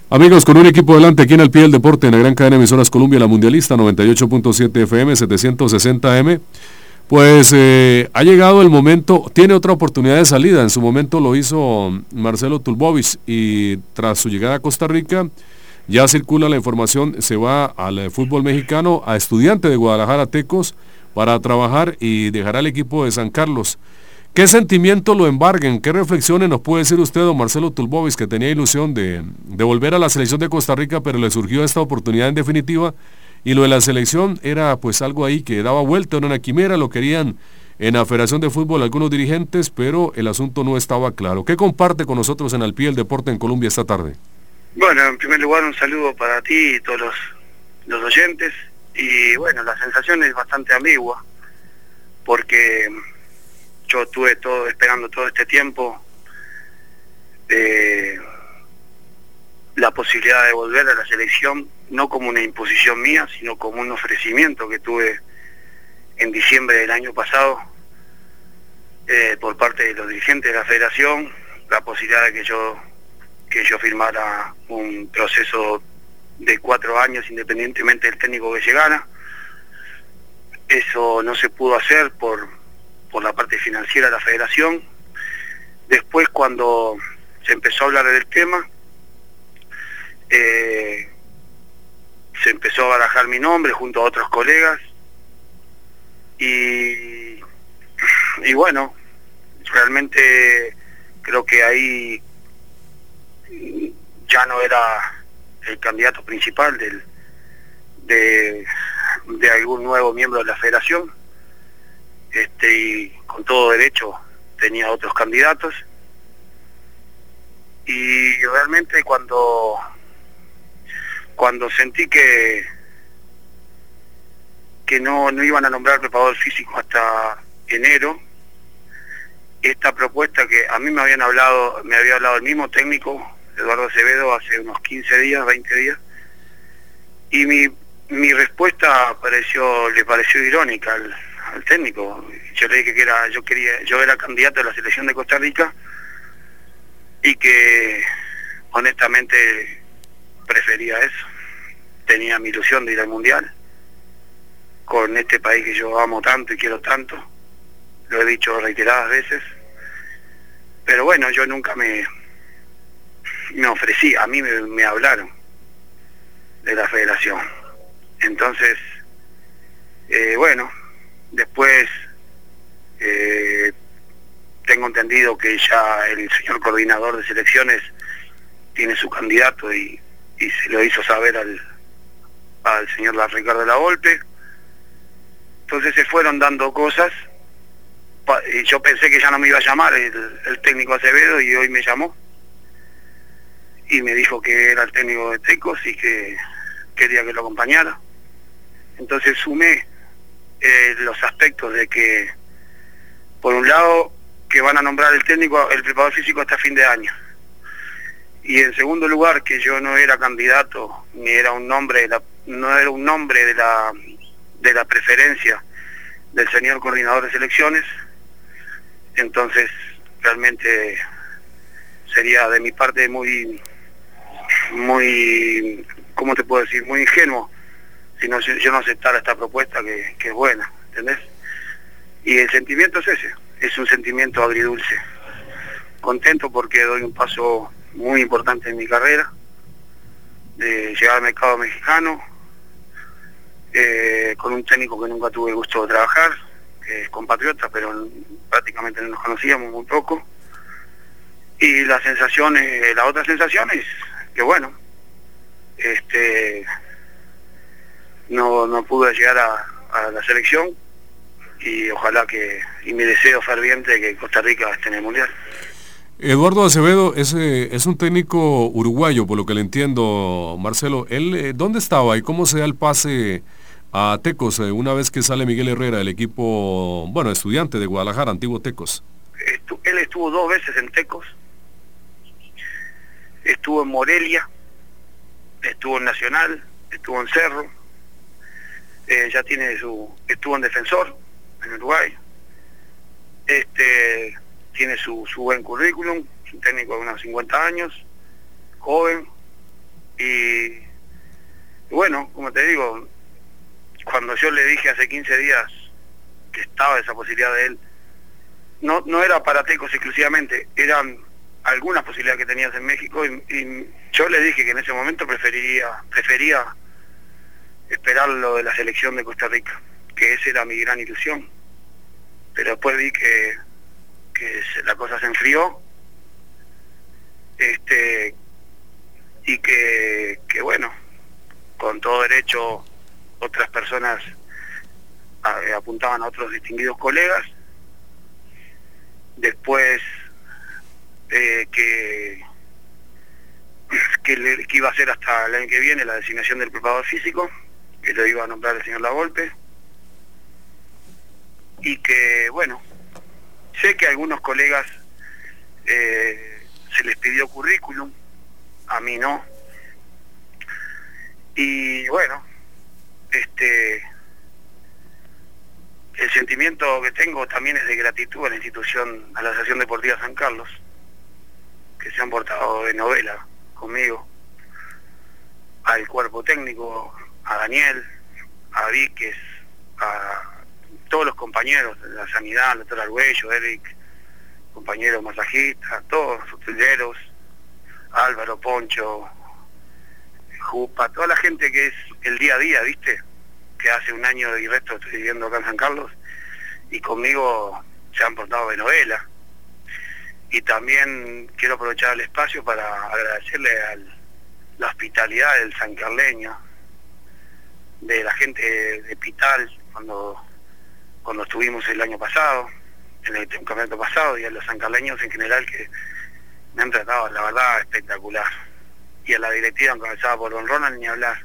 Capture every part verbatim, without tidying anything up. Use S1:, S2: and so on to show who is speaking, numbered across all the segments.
S1: Amigos, con un equipo delante aquí en Al Pie del Deporte, en la gran cadena de emisoras Colombia, la Mundialista, noventa y ocho punto siete F M, setecientos sesenta M, pues eh, ha llegado el momento, tiene otra oportunidad de salida. En su momento lo hizo Marcelo Tulbovic y tras su llegada a Costa Rica ya circula la información, se va al fútbol mexicano, a Estudiante de Guadalajara, Tecos, para trabajar y dejará el equipo de San Carlos. ¿Qué sentimiento lo embarguen? ¿Qué reflexiones nos puede decir usted, don Marcelo Tulbovic, que tenía ilusión de, de volver a la selección de Costa Rica, pero le surgió esta oportunidad en definitiva? Y lo de la selección era pues algo ahí que daba vuelta, era una quimera, lo querían en la Federación de Fútbol algunos dirigentes, pero el asunto no estaba claro. ¿Qué comparte con nosotros en Al Pie del Deporte en Colombia esta tarde?
S2: Bueno, en primer lugar un saludo para ti y todos los, los oyentes. Y bueno, la sensación es bastante ambigua, porque yo estuve todo esperando todo este tiempo eh, la posibilidad de volver a la selección, no como una imposición mía, sino como un ofrecimiento que tuve en diciembre del año pasado eh, por parte de los dirigentes de la federación, la posibilidad de que yo que yo firmara un proceso de cuatro años independientemente del técnico que llegara. Eso no se pudo hacer por por la parte financiera de la federación. Después, cuando se empezó a hablar del tema, eh, se empezó a barajar mi nombre junto a otros colegas y, y bueno, realmente creo que ahí ya no era el candidato principal del, de, de algún nuevo miembro de la federación. Este, y con todo derecho tenía otros candidatos, y realmente cuando cuando sentí que que no, no iban a nombrar preparador físico hasta enero, esta propuesta que a mí me habían hablado, me había hablado el mismo técnico, Eduardo Acevedo, hace unos quince días, veinte días, y mi, mi respuesta pareció, le pareció irónica al, al técnico. Yo le dije que era, yo quería, yo era candidato a la selección de Costa Rica y que honestamente prefería eso. Tenía mi ilusión de ir al Mundial con este país que yo amo tanto y quiero tanto. Lo he dicho reiteradas veces. Pero bueno, yo nunca me me ofrecí, a mí me, me hablaron de la federación. Entonces, eh, bueno, después eh, tengo entendido que ya el señor coordinador de selecciones tiene su candidato y, y se lo hizo saber al, al señor Ricardo Lavolpe. Entonces se fueron dando cosas y yo pensé que ya no me iba a llamar el, el técnico Acevedo, y hoy me llamó y me dijo que era el técnico de Tecos y que quería que lo acompañara. Entonces sumé eh, los aspectos de que, por un lado, que van a nombrar el técnico, el preparador físico hasta fin de año, y en segundo lugar que yo no era candidato ni era un nombre de la, no era un nombre de la de la preferencia del señor coordinador de selecciones. Entonces realmente sería de mi parte muy muy ¿cómo te puedo decir? Muy ingenuo si no, yo no aceptara esta propuesta que, que es buena, ¿entendés? Y el sentimiento es ese, es un sentimiento agridulce. Contento porque doy un paso muy importante en mi carrera, de llegar al mercado mexicano, eh, con un técnico que nunca tuve el gusto de trabajar, que es compatriota, pero prácticamente no nos conocíamos muy poco. Y la sensación, eh, la otra sensación es que bueno, este no, no pude llegar a, a la selección, y ojalá que, y mi deseo ferviente que Costa Rica esté en el Mundial.
S1: Eduardo Acevedo es, eh, es un técnico uruguayo, por lo que le entiendo, Marcelo. ¿Él eh, dónde estaba y cómo se da el pase a Tecos eh, una vez que sale Miguel Herrera, el equipo, bueno, Estudiante de Guadalajara, antiguo Tecos?
S2: Estu- él estuvo dos veces en Tecos, estuvo en Morelia, estuvo en Nacional, estuvo en Cerro, eh, ya tiene su, estuvo en Defensor, en Uruguay, este tiene su, su buen currículum, es un técnico de unos cincuenta años, joven, Y, y bueno, como te digo, cuando yo le dije hace quince días que estaba esa posibilidad de él, no no era para Tecos exclusivamente, eran algunas posibilidades que tenías en México, y, y yo le dije que en ese momento preferiría prefería esperar lo de la selección de Costa Rica, que esa era mi gran ilusión. Pero después vi que, que se, la cosa se enfrió, este y que, que bueno, con todo derecho otras personas a, apuntaban a otros distinguidos colegas. Después eh, que que, le, que iba a ser hasta el año que viene la designación del preparador físico, que lo iba a nombrar el señor Lavolpe, y que bueno, sé que a algunos colegas eh, se les pidió currículum, a mí no, y bueno, este el sentimiento que tengo también es de gratitud a la institución, a la Asociación Deportiva San Carlos, que se han portado de novela conmigo, al cuerpo técnico, a Daniel, a Víquez, a todos los compañeros de la sanidad, el doctor Argüello, Eric, compañeros masajistas, todos los utileros, Álvaro, Poncho, Jupa, toda la gente que es el día a día, ¿viste? Que hace un año y resto estoy viviendo acá en San Carlos, y conmigo se han portado de novela. Y también quiero aprovechar el espacio para agradecerle a la hospitalidad del sancarleño, de la gente de Pital, cuando cuando estuvimos el año pasado, en el campeonato pasado, y a los sancarleños en general, que me han tratado, la verdad, espectacular. Y a la directiva encabezada por don Ronald, ni hablar.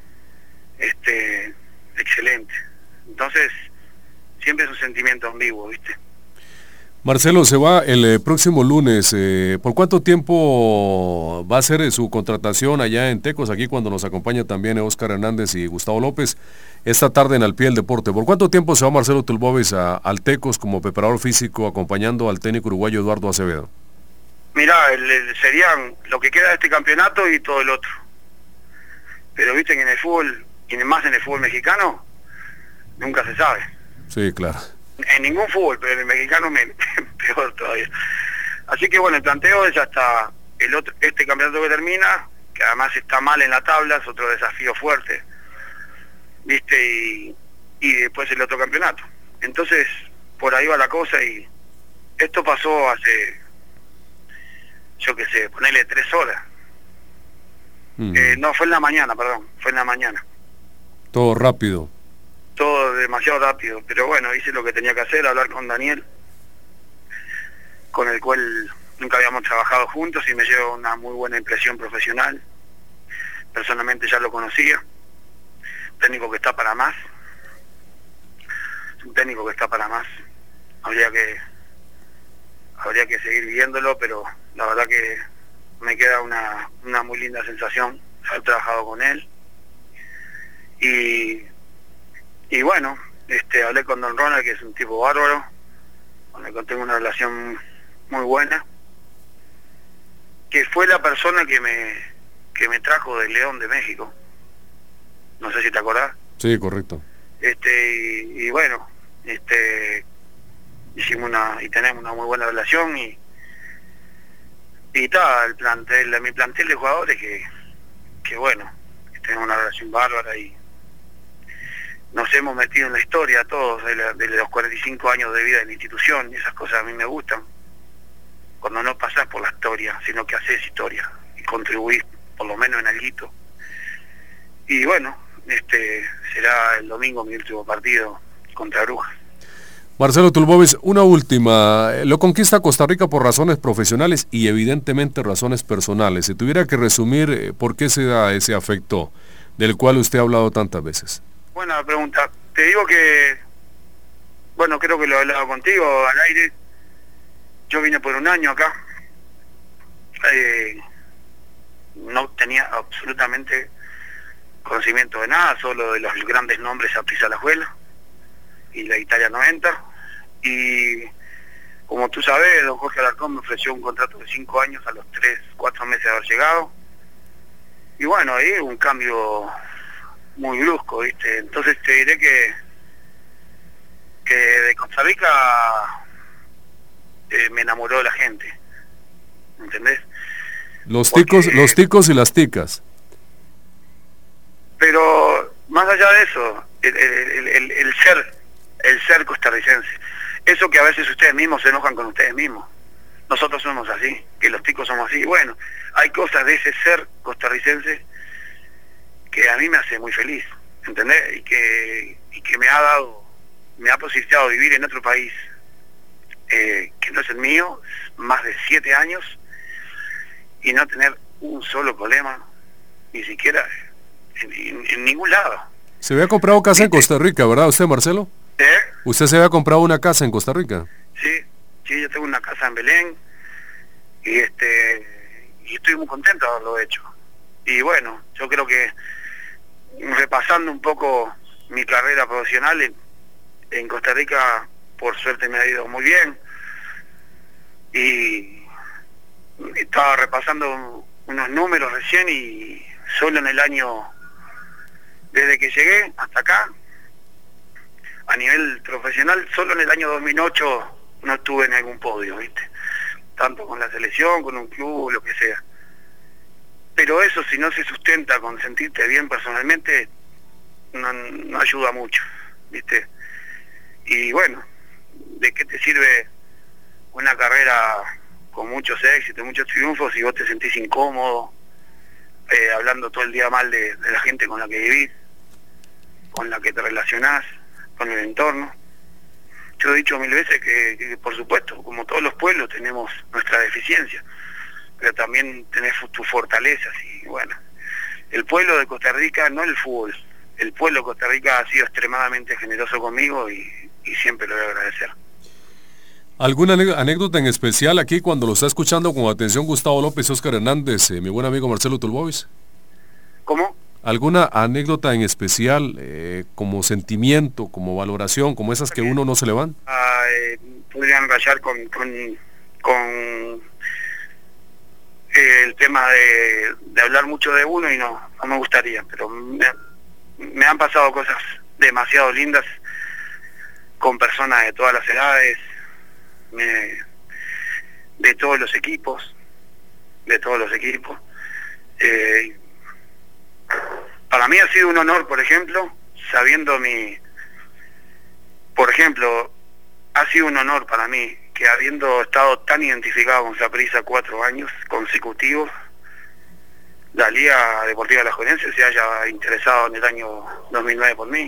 S2: Este, excelente. Entonces, siempre es un sentimiento ambiguo, ¿viste?
S1: Marcelo, se va el eh, próximo lunes. Eh, ¿Por cuánto tiempo va a ser eh, su contratación allá en Tecos? Aquí cuando nos acompaña también Óscar Hernández y Gustavo López, esta tarde en Al Pie del Deporte. ¿Por cuánto tiempo se va Marcelo Tulbovis a, al Tecos como preparador físico, acompañando al técnico uruguayo Eduardo Acevedo?
S2: Mirá, el, el, serían lo que queda de este campeonato y todo el otro. Pero viste que en el fútbol, y más en el fútbol mexicano, nunca se sabe.
S1: Sí, claro.
S2: En ningún fútbol, pero en el mexicano me, peor todavía. Así que bueno, el planteo es hasta el otro, este campeonato que termina, que además está mal en la tabla, es otro desafío fuerte, viste, y, y después el otro campeonato. Entonces, por ahí va la cosa, y esto pasó hace, yo qué sé, ponele tres horas. Mm. Eh, no, fue en la mañana, perdón, fue en la mañana.
S1: Todo rápido.
S2: Todo demasiado rápido, pero bueno, hice lo que tenía que hacer, hablar con Daniel, con el cual nunca habíamos trabajado juntos, y me llevó una muy buena impresión profesional. Personalmente ya lo conocía, un técnico que está para más, un técnico que está para más, habría que habría que seguir viéndolo, pero la verdad que me queda una, una muy linda sensación haber trabajado con él. Y Y bueno, este, hablé con don Ronald, que es un tipo bárbaro, con el que tengo una relación muy buena, que fue la persona que me que me trajo del León de México. No sé si te acordás.
S1: Sí, correcto.
S2: Este y, y bueno, este hicimos una y tenemos una muy buena relación, y y tal, el plantel, mi plantel de jugadores que que bueno, que tenemos una relación bárbara, y nos hemos metido en la historia todos de, la, de los cuarenta y cinco años de vida de la institución, y esas cosas a mí me gustan, cuando no pasás por la historia, sino que haces historia y contribuís por lo menos en alguito. Y bueno, este será el domingo mi último partido contra Brujas.
S1: Marcelo Tulbovis, una última. Lo conquista Costa Rica por razones profesionales y evidentemente razones personales. Si tuviera que resumir, ¿por qué se da ese afecto del cual usted ha hablado tantas veces?
S2: Buena pregunta. Te digo que, bueno, creo que lo he hablado contigo al aire. Yo vine por un año acá. Eh, no tenía absolutamente conocimiento de nada, solo de los grandes nombres Saprissa Alajuela y la Italia noventa. Y como tú sabes, don Jorge Alarcón me ofreció un contrato de cinco años a los tres, cuatro meses de haber llegado. y bueno, ahí un cambio muy brusco, ¿viste? Entonces te diré que que de Costa Rica eh, me enamoró la gente, ¿entendés?
S1: Los
S2: Porque,
S1: ticos, los ticos y las ticas.
S2: Pero más allá de eso, el, el, el, el ser, el ser costarricense, eso que a veces ustedes mismos se enojan con ustedes mismos, nosotros somos así, que los ticos somos así. Bueno, hay cosas de ese ser costarricense que a mí me hace muy feliz, ¿entendés? Y que, y que me ha dado, me ha posibilitado vivir en otro país eh, que no es el mío, más de siete años, y no tener un solo problema, ni siquiera en, en, en ningún lado.
S1: Se había comprado casa en Costa Rica, ¿verdad usted, Marcelo?
S2: ¿Eh?
S1: ¿Usted se había comprado una casa en Costa Rica?
S2: Sí, sí, yo tengo una casa en Belén, y este y estoy muy contento de haberlo hecho. Y bueno, yo creo que repasando un poco mi carrera profesional en, en Costa Rica, por suerte me ha ido muy bien, y estaba repasando unos números recién, y solo en el año, desde que llegué hasta acá, a nivel profesional, solo en el año dos mil ocho no estuve en algún podio, ¿viste? Tanto con la selección, con un club, lo que sea. Pero eso, si no se sustenta con sentirte bien personalmente, no, no ayuda mucho, ¿viste? Y bueno, ¿de qué te sirve una carrera con muchos éxitos, muchos triunfos, si vos te sentís incómodo, eh, hablando todo el día mal de, de la gente con la que vivís, con la que te relacionás, con el entorno? Yo he dicho mil veces que, que por supuesto, como todos los pueblos, tenemos nuestra deficiencia, pero también tenés tus fortalezas. Y bueno, el pueblo de Costa Rica, no el fútbol, el pueblo de Costa Rica ha sido extremadamente generoso conmigo, y, y siempre lo voy a agradecer.
S1: ¿Alguna anécdota en especial aquí cuando lo está escuchando con atención Gustavo López y Óscar Hernández, eh, mi buen amigo Marcelo Tulbois?
S2: ¿Cómo?
S1: ¿Alguna anécdota en especial, eh, como sentimiento, como valoración, como esas que uno no se le van?
S2: Ah, eh, podrían rayar con, con, con eh, el tema de, de hablar mucho de uno, y no, no me gustaría, pero me, me han pasado cosas demasiado lindas con personas de todas las edades, me, de todos los equipos, de todos los equipos. Eh, para mí ha sido un honor, por ejemplo, sabiendo mi, por ejemplo, ha sido un honor para mí que, habiendo estado tan identificado con Saprissa cuatro años consecutivos, la Liga Deportiva Alajuelense se haya interesado en el año dos mil nueve por mí.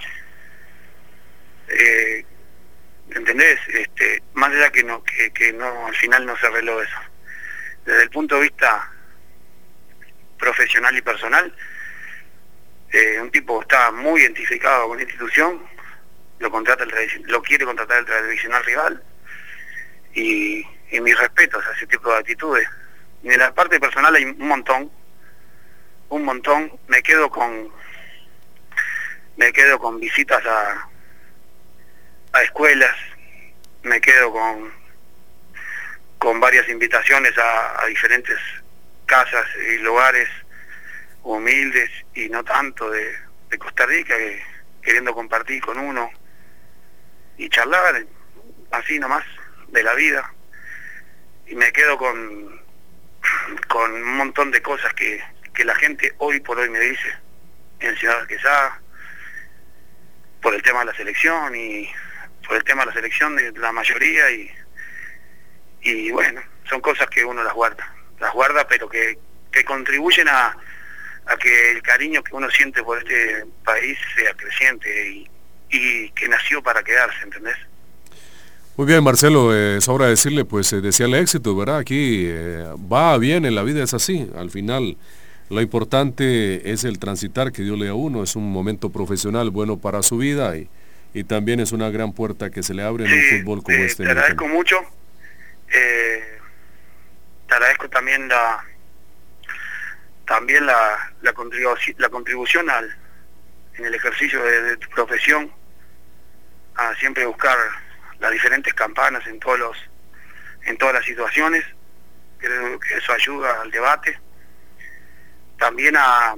S2: Eh, ¿Entendés? Este, más allá que no, que, que no, al final no se arregló eso. Desde el punto de vista profesional y personal, eh, un tipo está muy identificado con la institución, lo contrata el, lo quiere contratar el tradicional rival, y, y mis respetos a ese tipo de actitudes. Y en la parte personal hay un montón, un montón. Me quedo con, me quedo con visitas a a escuelas, me quedo con con varias invitaciones a, a diferentes casas y lugares humildes y no tanto de, de Costa Rica, que, queriendo compartir con uno y charlar así nomás de la vida. Y me quedo con con un montón de cosas que, que la gente hoy por hoy me dice en Ciudad Quesada, por el tema de la selección y por el tema de la selección de la mayoría, y y bueno, son cosas que uno las guarda, las guarda, pero que, que contribuyen a, a que el cariño que uno siente por este país sea creciente, y, y que nació para quedarse, ¿entendés?
S1: Muy bien, Marcelo, eh, sobra decirle, pues eh, desearle éxito, ¿verdad? Aquí eh, va bien, en la vida es así, al final lo importante es el transitar que Dios le da a uno, es un momento profesional bueno para su vida, y y también es una gran puerta que se le abre en sí, un fútbol como
S2: eh,
S1: este.
S2: Te agradezco mucho, eh, te agradezco también la también la la, contribu la contribución al en el ejercicio de, de tu profesión, a siempre buscar las diferentes campanas en todos los en todas las situaciones. Creo que eso ayuda al debate. también a,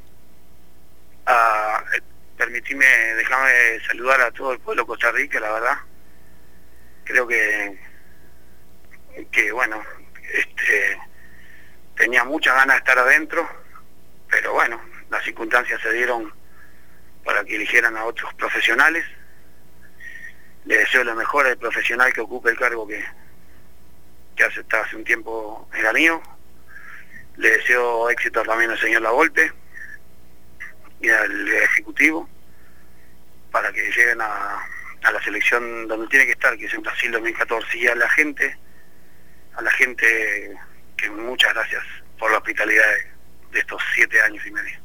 S2: a permitirme, déjame saludar a todo el pueblo de Costa Rica, la verdad. Creo que, que bueno, este, tenía muchas ganas de estar adentro, pero bueno, las circunstancias se dieron para que eligieran a otros profesionales. Le deseo lo mejor al profesional que ocupe el cargo que, que hace, hace un tiempo era mío. Le deseo éxito también al señor Lavolpe y al ejecutivo para que lleguen a, a la selección donde tiene que estar, que es en Brasil dos mil catorce. Y a la gente, a la gente que muchas gracias por la hospitalidad de, de estos siete años y medio.